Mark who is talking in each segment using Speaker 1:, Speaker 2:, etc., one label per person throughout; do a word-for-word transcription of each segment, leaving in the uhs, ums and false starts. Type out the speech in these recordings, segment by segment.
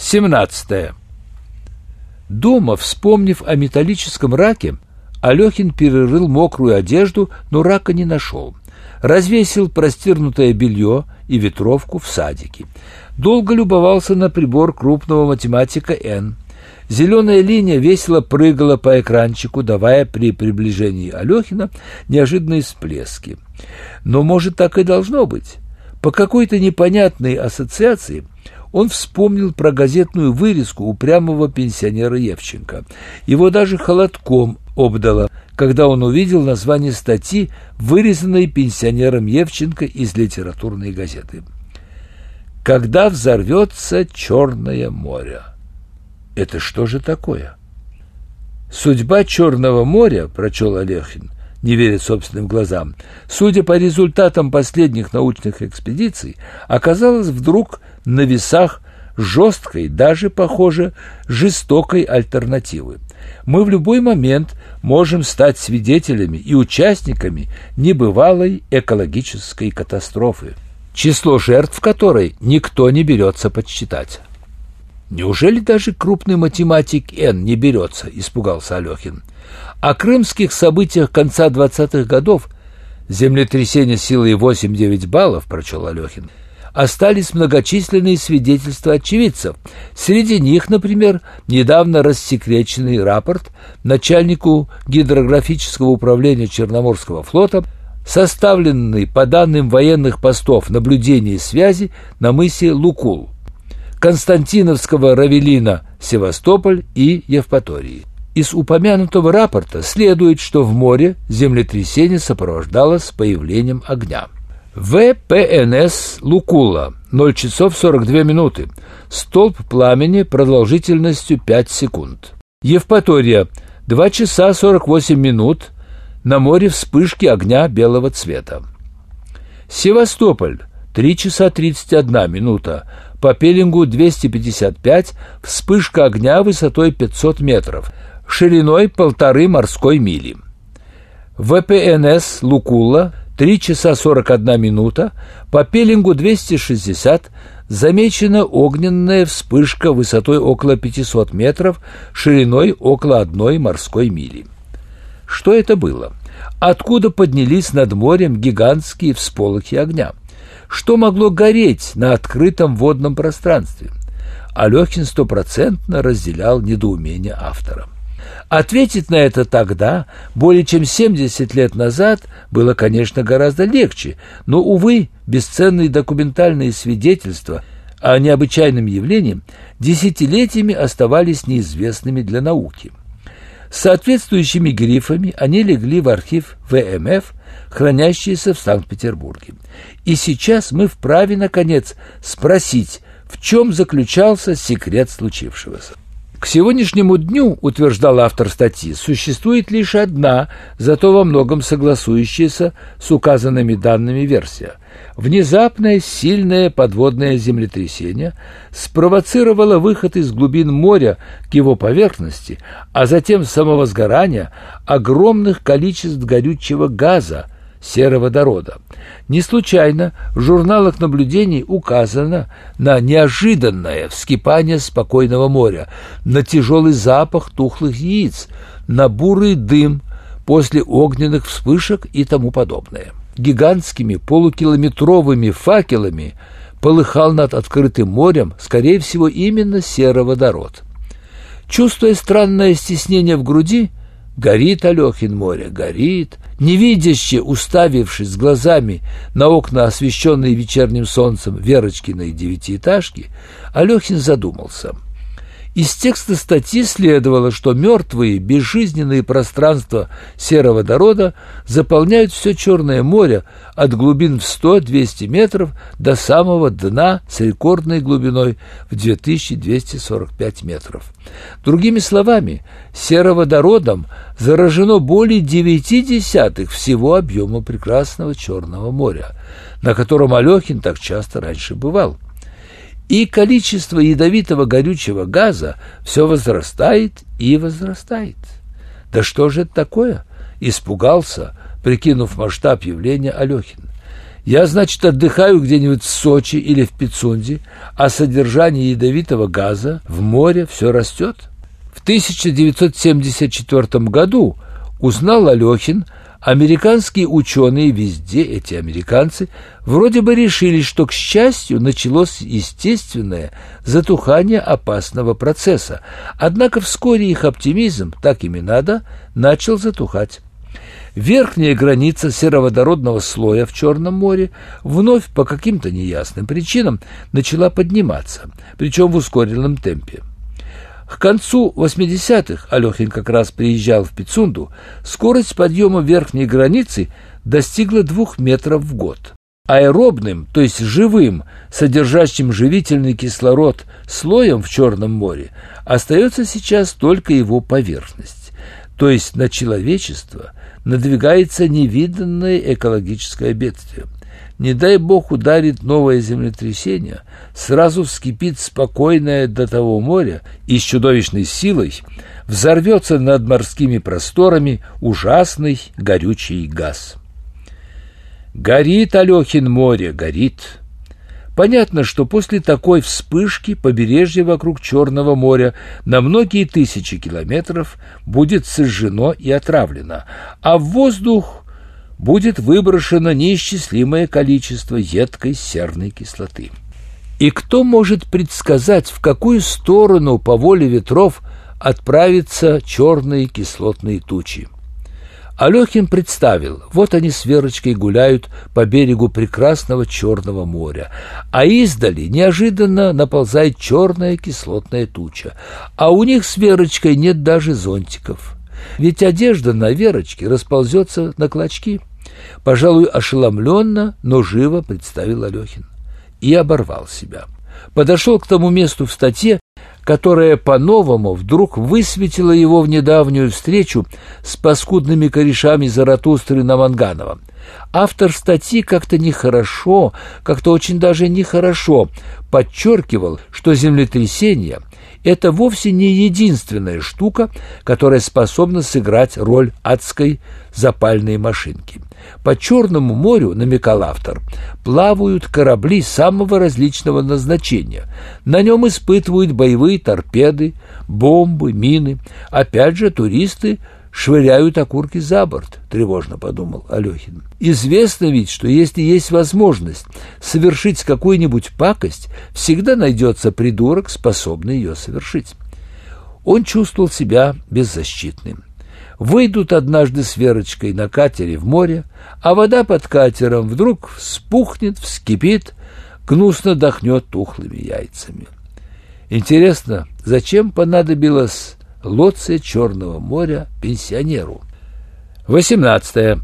Speaker 1: семнадцатое. Дома, вспомнив о металлическом раке, Алехин перерыл мокрую одежду, но рака не нашел. Развесил простернутое белье и ветровку в садике. Долго любовался на прибор крупного математика Н. Зеленая линия весело прыгала по экранчику, давая при приближении Алехина неожиданные всплески. Но, может, так и должно быть. По какой-то непонятной ассоциации он вспомнил про газетную вырезку упрямого пенсионера Евченко. Его даже холодком обдало, когда он увидел название статьи, вырезанной пенсионером Евченко из литературной газеты. «Когда взорвется Черное море». Это что же такое? «Судьба Черного моря», прочел Алехин, не веря собственным глазам, судя по результатам последних научных экспедиций, оказалась вдруг на весах жесткой, даже, похоже, жестокой альтернативы. Мы в любой момент можем стать свидетелями и участниками небывалой экологической катастрофы, число жертв которой никто не берется подсчитать. «Неужели даже крупный математик Н не берется?» – испугался Алехин. О крымских событиях конца двадцатых годов, землетрясение силой восемь-девять баллов, прочел Алехин, остались многочисленные свидетельства очевидцев. Среди них, например, недавно рассекреченный рапорт начальнику гидрографического управления Черноморского флота, составленный по данным военных постов наблюдения и связи на мысе Лукул, Константиновского Равелина, Севастополь и Евпатории. Из упомянутого рапорта следует, что в море землетрясение сопровождалось появлением огня. ВПНС Лукула, ноль часов сорок две минуты. Столб пламени продолжительностью пять секунд. Евпатория, два часа сорок восемь минут. На море вспышки огня белого цвета. Севастополь, три часа тридцать одна минута. По пеленгу двести пятьдесят пять, вспышка огня высотой пятьсот метров, шириной полторы морской мили. ВПНС Лукула, три часа сорок одна минута, по пеленгу двести шестьдесят, замечена огненная вспышка высотой около пятьсот метров, шириной около одной морской мили. Что это было? Откуда поднялись над морем гигантские всполохи огня? Что могло гореть на открытом водном пространстве? Алехин стопроцентно разделял недоумение автора. Ответить на это тогда, более чем семьдесят лет назад, было, конечно, гораздо легче, но, увы, бесценные документальные свидетельства о необычайном явлении десятилетиями оставались неизвестными для науки. С соответствующими грифами они легли в архив ВМФ, хранящийся в Санкт-Петербурге. И сейчас мы вправе, наконец, спросить, в чем заключался секрет случившегося. К сегодняшнему дню, утверждал автор статьи, существует лишь одна, зато во многом согласующаяся с указанными данными версия. Внезапное сильное подводное землетрясение спровоцировало выход из глубин моря к его поверхности, а затем самовозгорание огромных количеств горючего газа, сероводорода. Не случайно в журналах наблюдений указано на неожиданное вскипание спокойного моря, на тяжелый запах тухлых яиц, на бурый дым после огненных вспышек и тому подобное. Гигантскими полукилометровыми факелами полыхал над открытым морем, скорее всего, именно сероводород. Чувствуя странное стеснение в груди, горит Алехин море, горит. Невидяще уставившись глазами на окна, освещенные вечерним солнцем Верочкиной девятиэтажки, Алехин задумался. Из текста статьи следовало, что мертвые, безжизненные пространства сероводорода заполняют все Черное море от глубин в сто-двести метров до самого дна с рекордной глубиной в две тысячи двести сорок пять метров. Другими словами, сероводородом заражено более девяти десятых всего объема прекрасного Черного моря, на котором Алехин так часто раньше бывал. И количество ядовитого горючего газа все возрастает и возрастает. Да что же это такое? Испугался, прикинув масштаб явления, Алехин. Я, значит, отдыхаю где-нибудь в Сочи или в Пицунде, а содержание ядовитого газа в море все растет. В тысяча девятьсот семьдесят четвёртом году узнал Алехин, американские ученые, везде эти американцы, вроде бы решили, что, к счастью, началось естественное затухание опасного процесса. Однако вскоре их оптимизм, так им и надо, начал затухать. Верхняя граница сероводородного слоя в Черном море вновь по каким-то неясным причинам начала подниматься, причем в ускоренном темпе. К концу восьмидесятых, Алехин как раз приезжал в Пицунду, скорость подъема верхней границы достигла двух метров в год. Аэробным, то есть живым, содержащим живительный кислород слоем в Черном море, остается сейчас только его поверхность, то есть на человечество надвигается невиданное экологическое бедствие. Не дай бог ударит новое землетрясение, сразу вскипит спокойное до того море и с чудовищной силой взорвется над морскими просторами ужасный горючий газ. Горит, Алехин, море, горит. Понятно, что после такой вспышки побережье вокруг Черного моря на многие тысячи километров будет сожжено и отравлено, а в воздух будет выброшено неисчислимое количество едкой серной кислоты. И кто может предсказать, в какую сторону по воле ветров отправятся черные кислотные тучи? Алехин представил, вот они с Верочкой гуляют по берегу прекрасного Черного моря, а издали неожиданно наползает черная кислотная туча, а у них с Верочкой нет даже зонтиков. Ведь одежда на Верочке расползется на клочки. Пожалуй, ошеломленно, но живо представил Алехин. И оборвал себя. Подошел к тому месту в статье, которое по-новому вдруг высветило его в недавнюю встречу с паскудными корешами Заратустры на Ванганова. Автор статьи как-то нехорошо, как-то очень даже нехорошо подчеркивал, что землетрясение – это вовсе не единственная штука, которая способна сыграть роль адской запальной машинки. По Черному морю, намекал автор, плавают корабли самого различного назначения. На нем испытывают боевые торпеды, бомбы, мины. Опять же, туристы швыряют окурки за борт, тревожно подумал Алехин. Известно ведь, что если есть возможность совершить какую-нибудь пакость, всегда найдется придурок, способный ее совершить. Он чувствовал себя беззащитным. Выйдут однажды с Верочкой на катере в море, а вода под катером вдруг вспухнет, вскипит, гнусно дохнет тухлыми яйцами. Интересно, зачем понадобилось лодце Черного моря пенсионеру? восемнадцатое.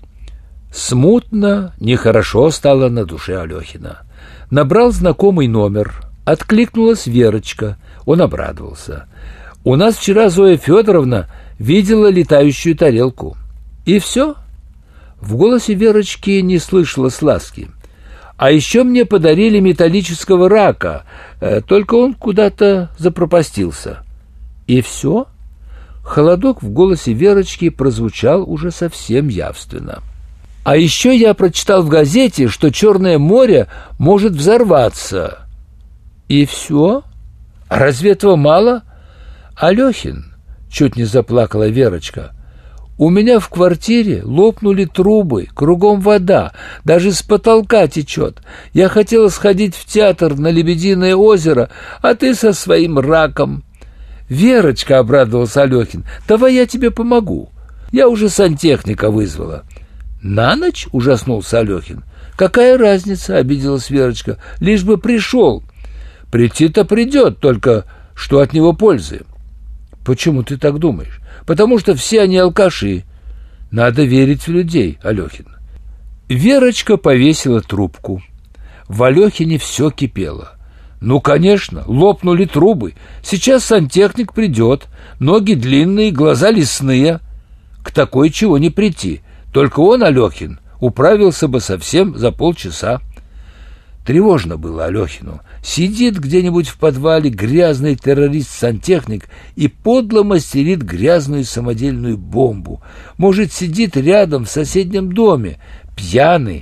Speaker 1: Смутно, нехорошо стало на душе Алехина. Набрал знакомый номер, откликнулась Верочка. Он обрадовался. «У нас вчера Зоя Федоровна видела летающую тарелку». «И все?» В голосе Верочки не слышалось ласки. «А еще мне подарили металлического рака, только он куда-то запропастился». «И все?» Холодок в голосе Верочки прозвучал уже совсем явственно. «А еще я прочитал в газете, что Черное море может взорваться». «И все? А разве этого мало?» «Алехин», — чуть не заплакала Верочка, — «у меня в квартире лопнули трубы, кругом вода, даже с потолка течет. Я хотела сходить в театр на Лебединое озеро, а ты со своим раком». «Верочка», — обрадовался Алехин, — «давай я тебе помогу. Я уже сантехника вызвала». «На ночь?» — ужаснулся Алехин. «Какая разница?» — обиделась Верочка. «Лишь бы пришел». «Прийти-то придет, только что от него пользы?» «Почему ты так думаешь?» «Потому что все они алкаши. Надо верить в людей, Алехин». Верочка повесила трубку. В Алехине все кипело. «Ну, конечно, лопнули трубы. Сейчас сантехник придет. Ноги длинные, глаза лесные. К такой чего не прийти. Только он, Алехин, управился бы совсем за полчаса». Тревожно было Алехину. Сидит где-нибудь в подвале грязный террорист-сантехник и подло мастерит грязную самодельную бомбу. Может, сидит рядом в соседнем доме, пьяный,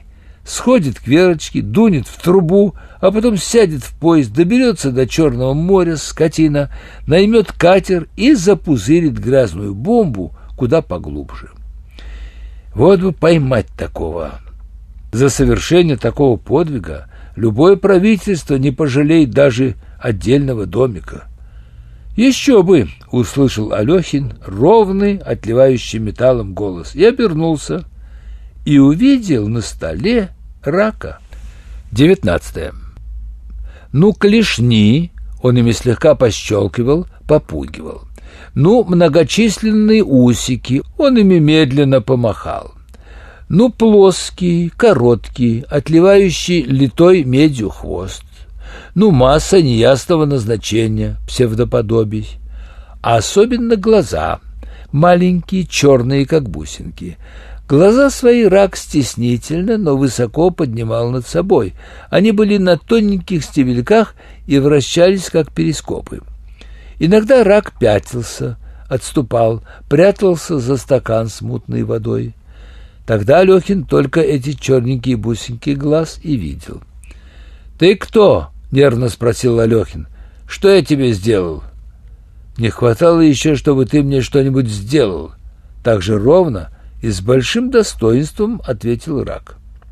Speaker 1: сходит к Верочке, дунет в трубу, а потом сядет в поезд, доберется до Черного моря, скотина, наймет катер и запузырит грязную бомбу куда поглубже. Вот бы поймать такого. За совершение такого подвига любое правительство не пожалеет даже отдельного домика. «Еще бы!» — услышал Алехин ровный, отливающий металлом голос, и обернулся, и увидел на столе рака. Девятнадцатое. Ну, клешни, он ими слегка пощелкивал, попугивал. Ну, многочисленные усики, он ими медленно помахал. Ну, плоский, короткий, отливающий литой медью хвост. Ну, масса неясного назначения, псевдоподобий. А особенно глаза, маленькие, черные, как бусинки. Глаза свои рак стеснительно, но высоко поднимал над собой. Они были на тоненьких стебельках и вращались, как перископы. Иногда рак пятился, отступал, прятался за стакан с мутной водой. Тогда Алехин только эти черненькие бусинки глаз и видел. «Ты кто?» — нервно спросил Алехин. «Что я тебе сделал?» «Не хватало еще, чтобы ты мне что-нибудь сделал». Так же ровно и с большим достоинством ответил рак.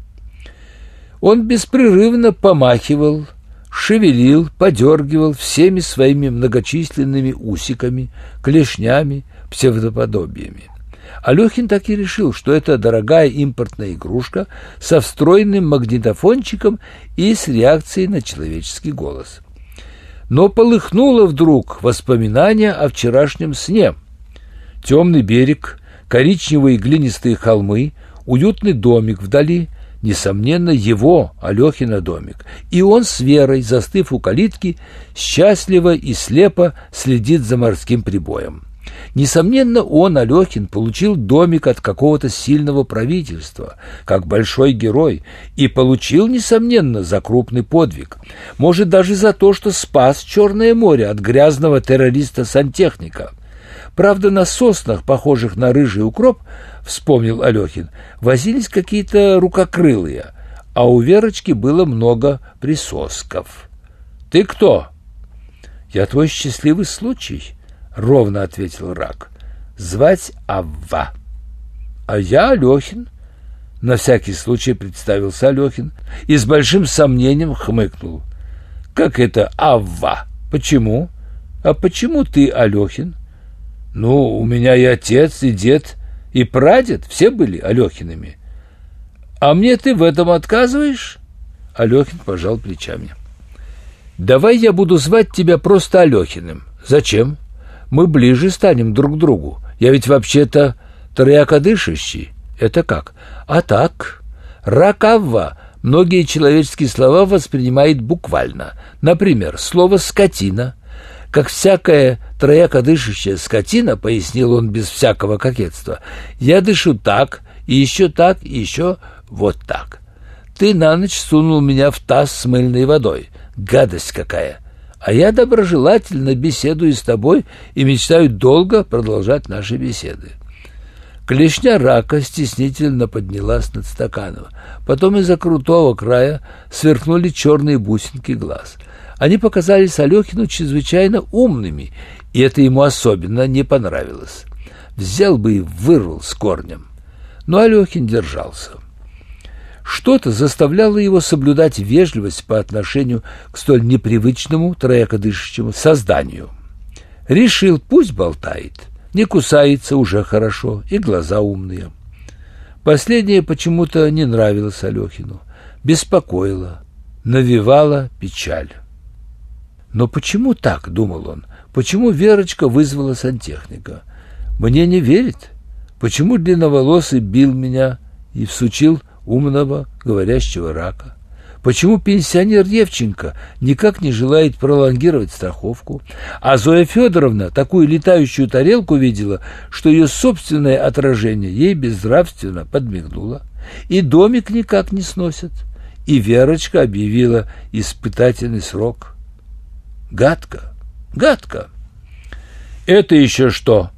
Speaker 1: Он беспрерывно помахивал, шевелил, подергивал всеми своими многочисленными усиками, клешнями, псевдоподобиями. Алехин так и решил, что это дорогая импортная игрушка со встроенным магнитофончиком и с реакцией на человеческий голос. Но полыхнуло вдруг воспоминание о вчерашнем сне. Темный берег, коричневые глинистые холмы, уютный домик вдали, несомненно, его, Алехина, домик. И он с Верой, застыв у калитки, счастливо и слепо следит за морским прибоем. Несомненно, он, Алехин, получил домик от какого-то сильного правительства, как большой герой, и получил, несомненно, за крупный подвиг. Может, даже за то, что спас Черное море от грязного террориста-сантехника. Правда, на соснах, похожих на рыжий укроп, вспомнил Алехин, возились какие-то рукокрылые, а у Верочки было много присосков. «Ты кто?» «Я твой счастливый случай», — ровно ответил рак. «Звать Авва». «А я Алехин», — на всякий случай представился Алехин и с большим сомнением хмыкнул. «Как это Авва? Почему? А почему ты Алехин?» «Ну, у меня и отец, и дед, и прадед, все были Алехинами». «А мне ты в этом отказываешь?» Алехин пожал плечами. «Давай я буду звать тебя просто Алехиным». «Зачем? Мы ближе станем друг к другу. Я ведь вообще-то троякодышащий». «Это как?» «А так. Рак-Авва многие человеческие слова воспринимает буквально. Например, слово «скотина». Как всякая троякодышащая скотина, пояснил он без всякого кокетства, я дышу так, и еще так, и еще вот так. Ты на ночь сунул меня в таз с мыльной водой. Гадость какая! А я доброжелательно беседую с тобой и мечтаю долго продолжать наши беседы. Клешня рака стеснительно поднялась над стаканом. Потом из-за крутого края сверкнули черные бусинки глаз. Они показались Алехину чрезвычайно умными, и это ему особенно не понравилось. Взял бы и вырвал с корнем. Но Алехин держался. Что-то заставляло его соблюдать вежливость по отношению к столь непривычному троякодышащему созданию. Решил, пусть болтает, не кусается уже хорошо, и глаза умные. Последнее почему-то не нравилось Алехину, беспокоило, навевало печаль. Но почему так, думал он, почему Верочка вызвала сантехника? Мне не верит. Почему длинноволосый бил меня и всучил умного говорящего рака? Почему пенсионер Евченко никак не желает пролонгировать страховку, а Зоя Федоровна такую летающую тарелку видела, что ее собственное отражение ей безнравственно подмигнуло, и домик никак не сносят, и Верочка объявила испытательный срок. Гадко, гадко. Это еще что?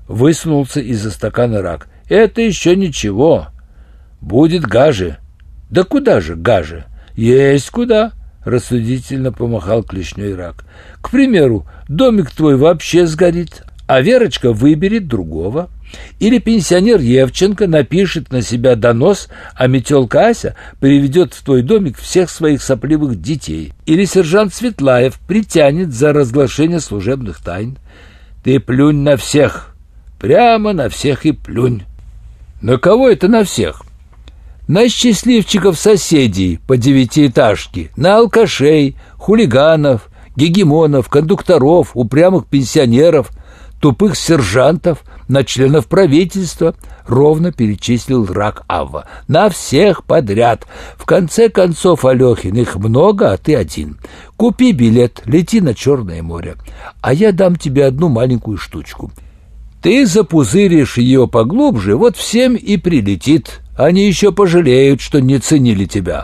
Speaker 1: Высунулся из-за стакана рак. Это еще ничего. Будет гаже. Да куда же, гаже? Есть куда, рассудительно помахал клешней Рак. К примеру, домик твой вообще сгорит, а Верочка выберет другого. Или пенсионер Евченко напишет на себя донос, а метелка Ася приведет в твой домик всех своих сопливых детей. Или сержант Светлаев притянет за разглашение служебных тайн. Ты плюнь на всех, прямо на всех и плюнь. На кого это на всех? На счастливчиков соседей по девятиэтажке, на алкашей, хулиганов, гегемонов, кондукторов, упрямых пенсионеров, тупых сержантов, на членов правительства, ровно перечислил Рак Авва. На всех подряд. В конце концов, Алёхин, их много, а ты один. Купи билет, лети на Черное море, а я дам тебе одну маленькую штучку. Ты запузыришь ее поглубже, вот всем и прилетит. Они еще пожалеют, что не ценили тебя.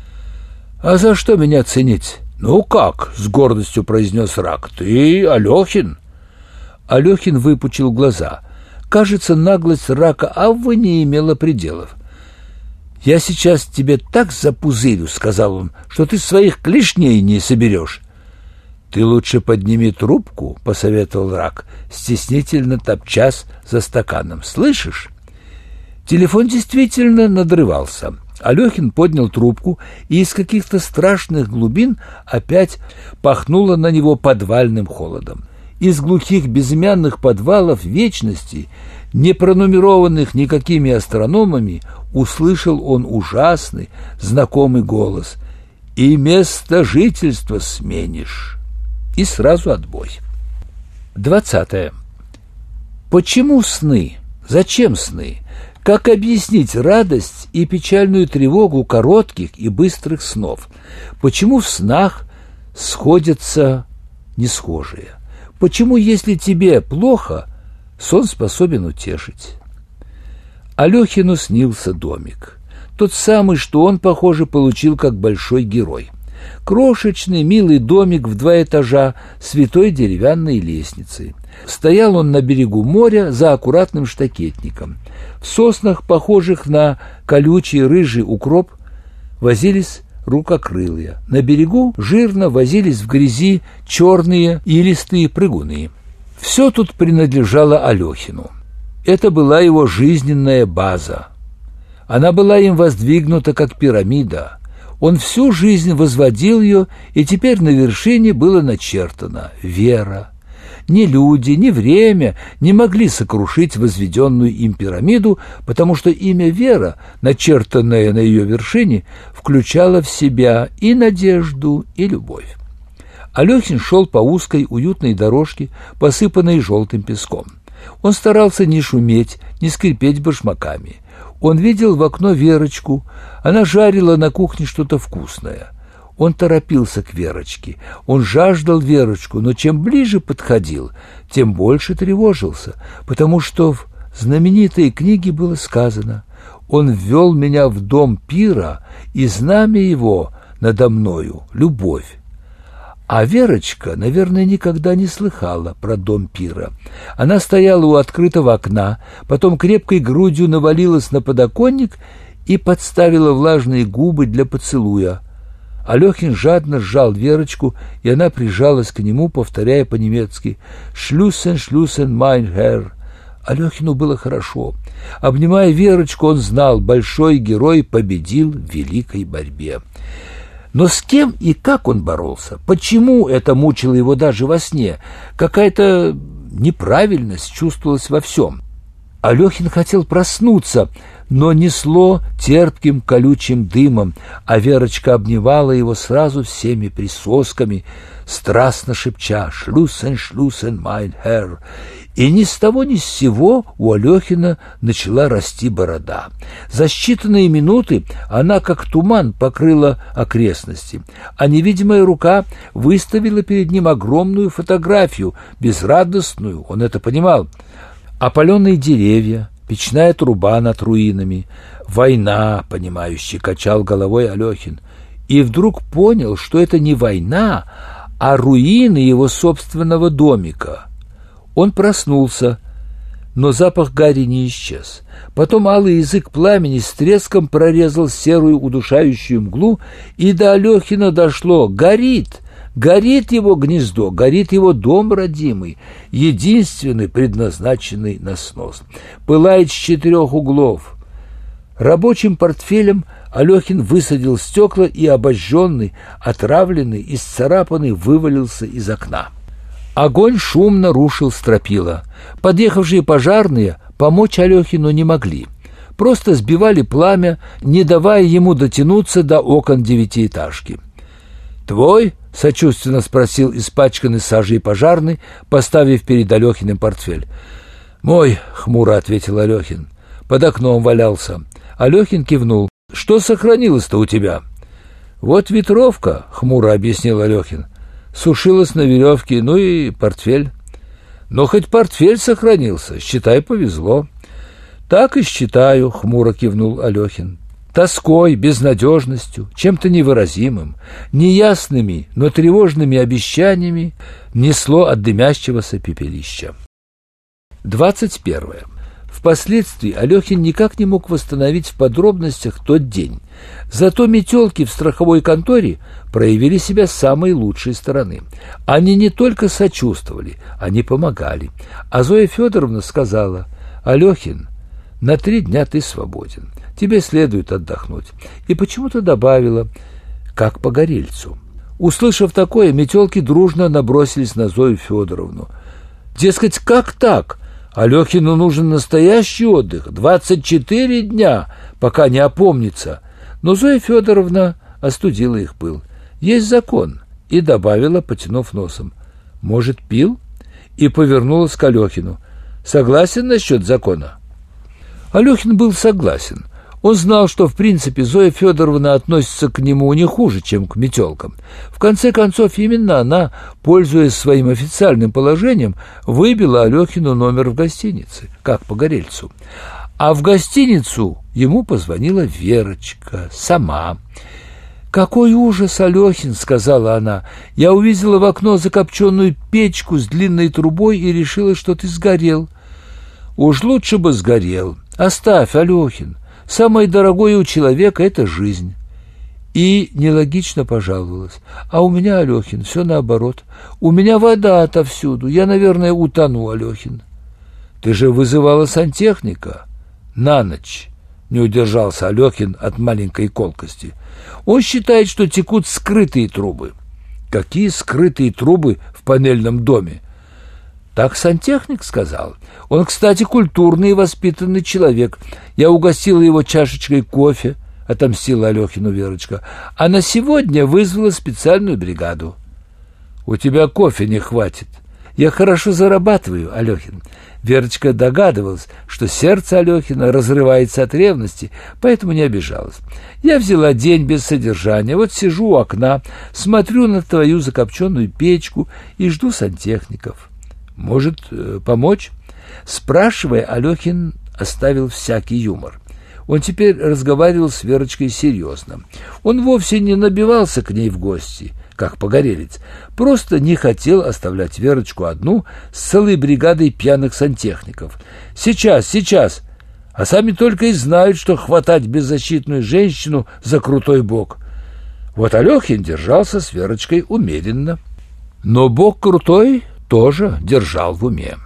Speaker 1: А за что меня ценить? Ну как, с гордостью произнес Рак. Ты Алёхин. Алёхин выпучил глаза. Кажется, наглость Рака Аввы не имела пределов. «Я сейчас тебе так запузырю, — сказал он, — что ты своих клешней не соберешь». «Ты лучше подними трубку, — посоветовал Рак, стеснительно топчась за стаканом. Слышишь?» Телефон действительно надрывался. Алёхин поднял трубку, и из каких-то страшных глубин опять пахнуло на него подвальным холодом. Из глухих безымянных подвалов вечности, не пронумерованных никакими астрономами, услышал он ужасный, знакомый голос: «И место жительства сменишь». И сразу отбой. Двадцатое. Почему сны? Зачем сны? Как объяснить радость и печальную тревогу коротких и быстрых снов? Почему в снах сходятся несхожие? Почему, если тебе плохо, сон способен утешить? Алёхину снился домик. Тот самый, что он, похоже, получил как большой герой. Крошечный, милый домик в два этажа с витой деревянной лестницей. Стоял он на берегу моря за аккуратным штакетником. В соснах, похожих на колючий рыжий укроп, возились рукокрылые. На берегу жирно возились в грязи черные илистые прыгуны. Все тут принадлежало Алёхину. Это была его жизненная база. Она была им воздвигнута как пирамида. Он всю жизнь возводил ее, и теперь на вершине было начертано «Вера». Ни люди, ни время не могли сокрушить возведенную им пирамиду, потому что имя Вера, начертанное на ее вершине, включало в себя и надежду, и любовь. Алёхин шел по узкой уютной дорожке, посыпанной желтым песком. Он старался не шуметь, не скрипеть башмаками. Он видел в окно Верочку, она жарила на кухне что-то вкусное. Он торопился к Верочке, он жаждал Верочку, но чем ближе подходил, тем больше тревожился, потому что в знаменитой книге было сказано: «Он ввел меня в дом пира, и знамя его надо мною — любовь». А Верочка, наверное, никогда не слыхала про дом пира. Она стояла у открытого окна, потом крепкой грудью навалилась на подоконник и подставила влажные губы для поцелуя. Алёхин жадно сжал Верочку, и она прижалась к нему, повторяя по-немецки «Шлюссен, шлюссен, майн Herr». Алёхину было хорошо. Обнимая Верочку, он знал, большой герой победил в великой борьбе. Но с кем и как он боролся? Почему это мучило его даже во сне? Какая-то неправильность чувствовалась во всем. Алёхин хотел проснуться, но несло терпким колючим дымом, а Верочка обнимала его сразу всеми присосками, страстно шепча «Шлюссен, шлюссен, майн Herr». И ни с того ни с сего у Алёхина начала расти борода. За считанные минуты она, как туман, покрыла окрестности, а невидимая рука выставила перед ним огромную фотографию, безрадостную, он это понимал. Опаленные деревья, печная труба над руинами, война, понимающий, качал головой Алёхин, и вдруг понял, что это не война, а руины его собственного домика. Он проснулся. но запах гари не исчез. Потом алый язык пламени с треском прорезал серую удушающую мглу, и до Алехина дошло: горит! Горит его гнездо, горит его дом родимый, единственный, предназначенный на снос. Пылает с четырех углов. Рабочим портфелем Алехин высадил стекла и, обожженный, отравленный, исцарапанный, вывалился из окна. Огонь шумно рушил стропила. Подъехавшие пожарные помочь Алехину не могли. Просто сбивали пламя, не давая ему дотянуться до окон девятиэтажки. «Твой?» — сочувственно спросил испачканный сажей пожарный, поставив перед Алехиным портфель. «Мой», — хмуро ответил Алехин. «Под окном валялся». Алехин кивнул. «Что сохранилось-то у тебя?» «Вот ветровка», — хмуро объяснил Алехин. «Сушилась на веревке, ну и портфель». «Но хоть портфель сохранился, считай, повезло». «Так и считаю», — хмуро кивнул Алехин. Тоской, безнадежностью, чем-то невыразимым, неясными, но тревожными обещаниями несло от дымящегося пепелища. Двадцать первое. Впоследствии Алехин никак не мог восстановить в подробностях тот день. Зато метелки в страховой конторе проявили себя с самой лучшей стороны. Они не только сочувствовали, они помогали. А Зоя Федоровна сказала: «Алехин, на три дня ты свободен. Тебе следует отдохнуть». И почему-то добавила: «как погорельцу». Услышав такое, метелки дружно набросились на Зою Федоровну. Дескать, как так? Алехину нужен настоящий отдых, двадцать четыре дня, пока не опомнится. Но Зоя Федоровна остудила их пыл. Есть закон, и добавила, потянув носом: «Может, пил?» И повернулась к Алехину. «Согласен насчет закона?» Алехин был согласен. Он знал, что, в принципе, Зоя Федоровна относится к нему не хуже, чем к метелкам. В конце концов, именно она, пользуясь своим официальным положением, выбила Алехину номер в гостинице, как погорельцу. А в гостиницу ему позвонила Верочка сама. «Какой ужас, Алехин!» — сказала она. «Я увидела в окно закопченную печку с длинной трубой и решила, что ты сгорел». «Уж лучше бы сгорел. Оставь, Алехин. Самое дорогое у человека — это жизнь». И нелогично пожаловалась: «А у меня, Алехин, все наоборот. У меня вода отовсюду. Я, наверное, утону, Алехин». «Ты же вызывала сантехника на ночь», — не удержался Алехин от маленькой колкости. «Он считает, что текут скрытые трубы». «Какие скрытые трубы в панельном доме?» «Так сантехник сказал. Он, кстати, культурный и воспитанный человек. Я угостила его чашечкой кофе», — отомстила Алехину Верочка. «А на сегодня вызвала специальную бригаду». «У тебя кофе не хватит». «Я хорошо зарабатываю, Алехин». Верочка догадывалась, что сердце Алехина разрывается от ревности, поэтому не обижалась. «Я взяла день без содержания, вот сижу у окна, смотрю на твою закопченную печку и жду сантехников». «Может, помочь?» Спрашивая, Алехин оставил всякий юмор. Он теперь разговаривал с Верочкой серьезно. Он вовсе не набивался к ней в гости, как погорелец, просто не хотел оставлять Верочку одну с целой бригадой пьяных сантехников. «Сейчас, сейчас!» А сами только и знают, что хватать беззащитную женщину за крутой бок. Вот Алехин держался с Верочкой умеренно. Но бок крутой тоже держал в уме.